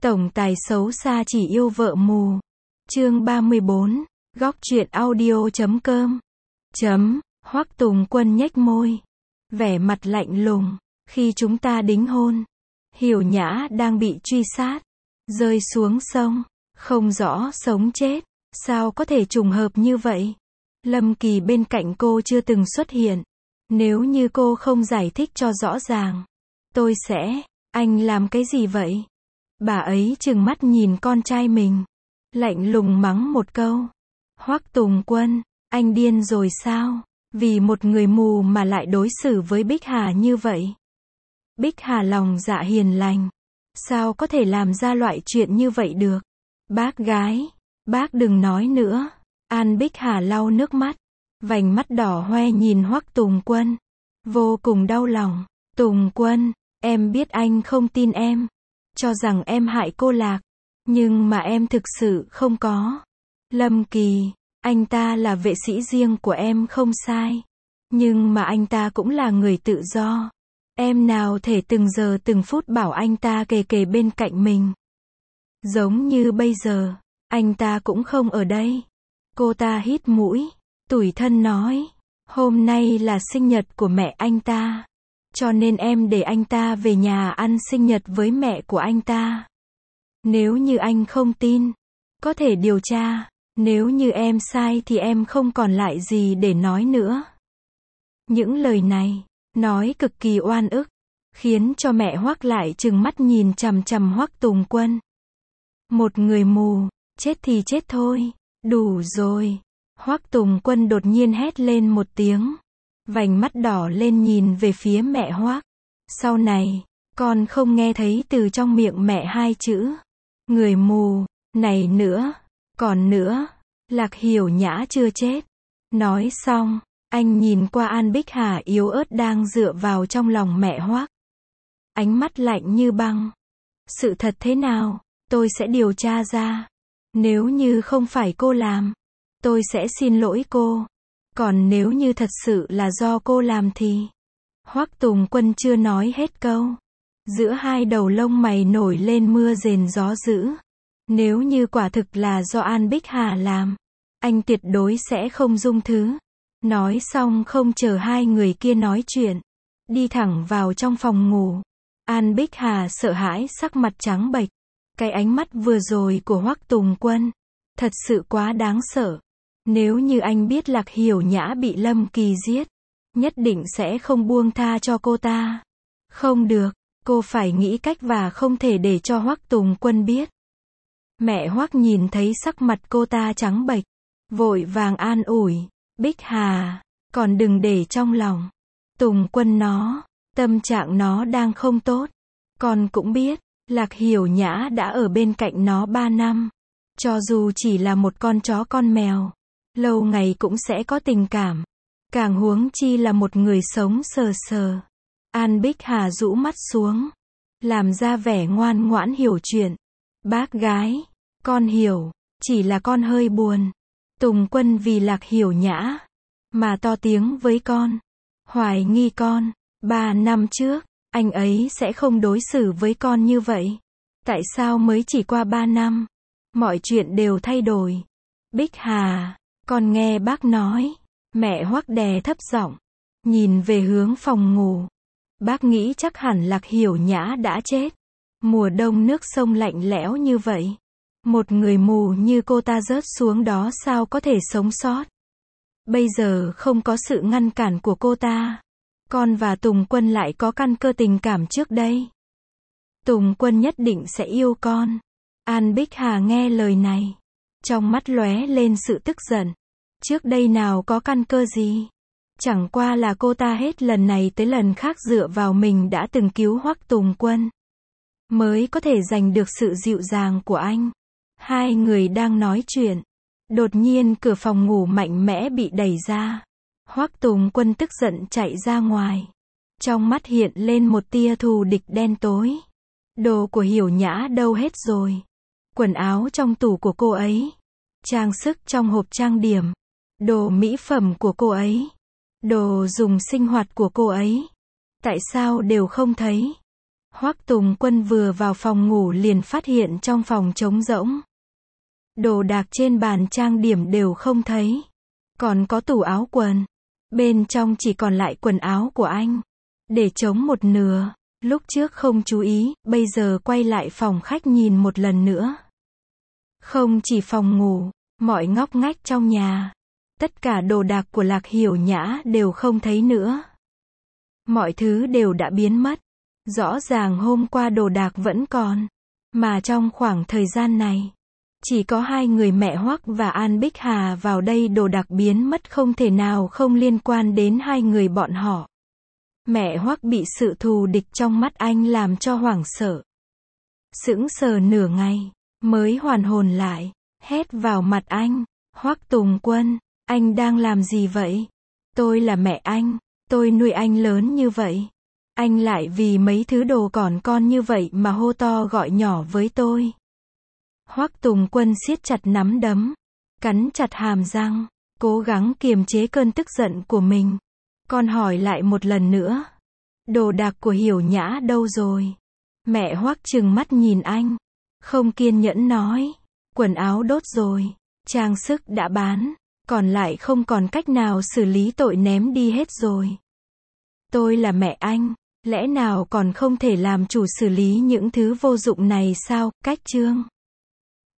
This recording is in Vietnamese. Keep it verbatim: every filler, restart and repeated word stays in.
Tổng tài xấu xa chỉ yêu vợ mù. Chương ba mươi bốn, góc truyện audio chấm com. Chấm, Hoắc Tùng Quân nhếch môi, vẻ mặt lạnh lùng. Khi chúng ta đính hôn, Hiểu Nhã đang bị truy sát, rơi xuống sông, không rõ sống chết, sao có thể trùng hợp như vậy? Lâm Kỳ bên cạnh cô chưa từng xuất hiện. Nếu như cô không giải thích cho rõ ràng, tôi sẽ, anh làm cái gì vậy? Bà ấy trừng mắt nhìn con trai mình, lạnh lùng mắng một câu. Hoắc Tùng Quân, anh điên rồi sao? Vì một người mù mà lại đối xử với Bích Hà như vậy. Bích Hà lòng dạ hiền lành, sao có thể làm ra loại chuyện như vậy được? Bác gái, bác đừng nói nữa. An Bích Hà lau nước mắt, vành mắt đỏ hoe nhìn Hoắc Tùng Quân, vô cùng đau lòng. Tùng Quân, em biết anh không tin em, cho rằng em hại cô Lạc, nhưng mà em thực sự không có. Lâm Kỳ, anh ta là vệ sĩ riêng của em không sai, nhưng mà anh ta cũng là người tự do. Em nào thể từng giờ từng phút bảo anh ta kề kề bên cạnh mình. Giống như bây giờ, anh ta cũng không ở đây. Cô ta hít mũi, tủi thân nói, hôm nay là sinh nhật của mẹ anh ta, cho nên em để anh ta về nhà ăn sinh nhật với mẹ của anh ta. Nếu như anh không tin, có thể điều tra, nếu như em sai thì em không còn lại gì để nói nữa. Những lời này, nói cực kỳ oan ức, khiến cho mẹ Hoắc lại trừng mắt nhìn chằm chằm Hoắc Tùng Quân. Một người mù, chết thì chết thôi, đủ rồi. Hoắc Tùng Quân đột nhiên hét lên một tiếng, vành mắt đỏ lên nhìn về phía mẹ Hoắc. Sau này, con không nghe thấy từ trong miệng mẹ hai chữ người mù này nữa. Còn nữa, Lạc Hiểu Nhã chưa chết. Nói xong, anh nhìn qua An Bích Hà yếu ớt đang dựa vào trong lòng mẹ Hoắc. Ánh mắt lạnh như băng. Sự thật thế nào, tôi sẽ điều tra ra. Nếu như không phải cô làm, tôi sẽ xin lỗi cô. Còn nếu như thật sự là do cô làm thì... Hoắc Tùng Quân chưa nói hết câu. Giữa hai đầu lông mày nổi lên mưa rền gió dữ. Nếu như quả thực là do An Bích Hà làm, anh tuyệt đối sẽ không dung thứ. Nói xong không chờ hai người kia nói chuyện, đi thẳng vào trong phòng ngủ. An Bích Hà sợ hãi sắc mặt trắng bệch. Cái ánh mắt vừa rồi của Hoắc Tùng Quân, thật sự quá đáng sợ. Nếu như anh biết Lạc Hiểu Nhã bị Lâm Kỳ giết, nhất định sẽ không buông tha cho cô ta. Không được, cô phải nghĩ cách và không thể để cho Hoắc Tùng Quân biết. Mẹ Hoắc nhìn thấy sắc mặt cô ta trắng bệch, vội vàng an ủi, Bích Hà, còn đừng để trong lòng. Tùng Quân nó, tâm trạng nó đang không tốt. Con cũng biết, Lạc Hiểu Nhã đã ở bên cạnh nó ba năm. Cho dù chỉ là một con chó con mèo, lâu ngày cũng sẽ có tình cảm. Càng huống chi là một người sống sờ sờ. An Bích Hà rũ mắt xuống, làm ra vẻ ngoan ngoãn hiểu chuyện. Bác gái, con hiểu, chỉ là con hơi buồn. Tùng Quân vì Lạc Hiểu Nhã mà to tiếng với con, hoài nghi con. Ba năm trước, anh ấy sẽ không đối xử với con như vậy. Tại sao mới chỉ qua ba năm, mọi chuyện đều thay đổi? Bích Hà, con nghe bác nói. Mẹ Hoắc đè thấp giọng, nhìn về hướng phòng ngủ. Bác nghĩ chắc hẳn Lạc Hiểu Nhã đã chết. Mùa đông nước sông lạnh lẽo như vậy, một người mù như cô ta rớt xuống đó sao có thể sống sót? Bây giờ không có sự ngăn cản của cô ta, con và Tùng Quân lại có căn cơ tình cảm trước đây. Tùng Quân nhất định sẽ yêu con. An Bích Hà nghe lời này, trong mắt lóe lên sự tức giận. Trước đây nào có căn cơ gì? Chẳng qua là cô ta hết lần này tới lần khác dựa vào mình đã từng cứu Hoắc Tùng Quân, mới có thể giành được sự dịu dàng của anh. Hai người đang nói chuyện, đột nhiên cửa phòng ngủ mạnh mẽ bị đẩy ra. Hoắc Tùng Quân tức giận chạy ra ngoài, trong mắt hiện lên một tia thù địch đen tối. Đồ của Hiểu Nhã đâu hết rồi? Quần áo trong tủ của cô ấy, trang sức trong hộp trang điểm, đồ mỹ phẩm của cô ấy, đồ dùng sinh hoạt của cô ấy, tại sao đều không thấy? Hoắc Tùng Quân vừa vào phòng ngủ liền phát hiện trong phòng trống rỗng. Đồ đạc trên bàn trang điểm đều không thấy. Còn có tủ áo quần. Bên trong chỉ còn lại quần áo của anh. Để trống một nửa. Lúc trước không chú ý, bây giờ quay lại phòng khách nhìn một lần nữa. Không chỉ phòng ngủ, mọi ngóc ngách trong nhà. Tất cả đồ đạc của Lạc Hiểu Nhã đều không thấy nữa. Mọi thứ đều đã biến mất. Rõ ràng hôm qua đồ đạc vẫn còn. Mà trong khoảng thời gian này, chỉ có hai người mẹ Hoắc và An Bích Hà vào đây, đồ đạc biến mất không thể nào không liên quan đến hai người bọn họ. Mẹ Hoắc bị sự thù địch trong mắt anh làm cho hoảng sợ. Sững sờ nửa ngày, mới hoàn hồn lại, hét vào mặt anh, Hoắc Tùng Quân, anh đang làm gì vậy? Tôi là mẹ anh, tôi nuôi anh lớn như vậy. Anh lại vì mấy thứ đồ còn con như vậy mà hô to gọi nhỏ với tôi. Hoắc Tùng Quân siết chặt nắm đấm, cắn chặt hàm răng, cố gắng kiềm chế cơn tức giận của mình. Con hỏi lại một lần nữa. Đồ đạc của Hiểu Nhã đâu rồi? Mẹ Hoắc trừng mắt nhìn anh, không kiên nhẫn nói. Quần áo đốt rồi, trang sức đã bán, còn lại không còn cách nào xử lý tội ném đi hết rồi. Tôi là mẹ anh, lẽ nào còn không thể làm chủ xử lý những thứ vô dụng này sao? Cách chương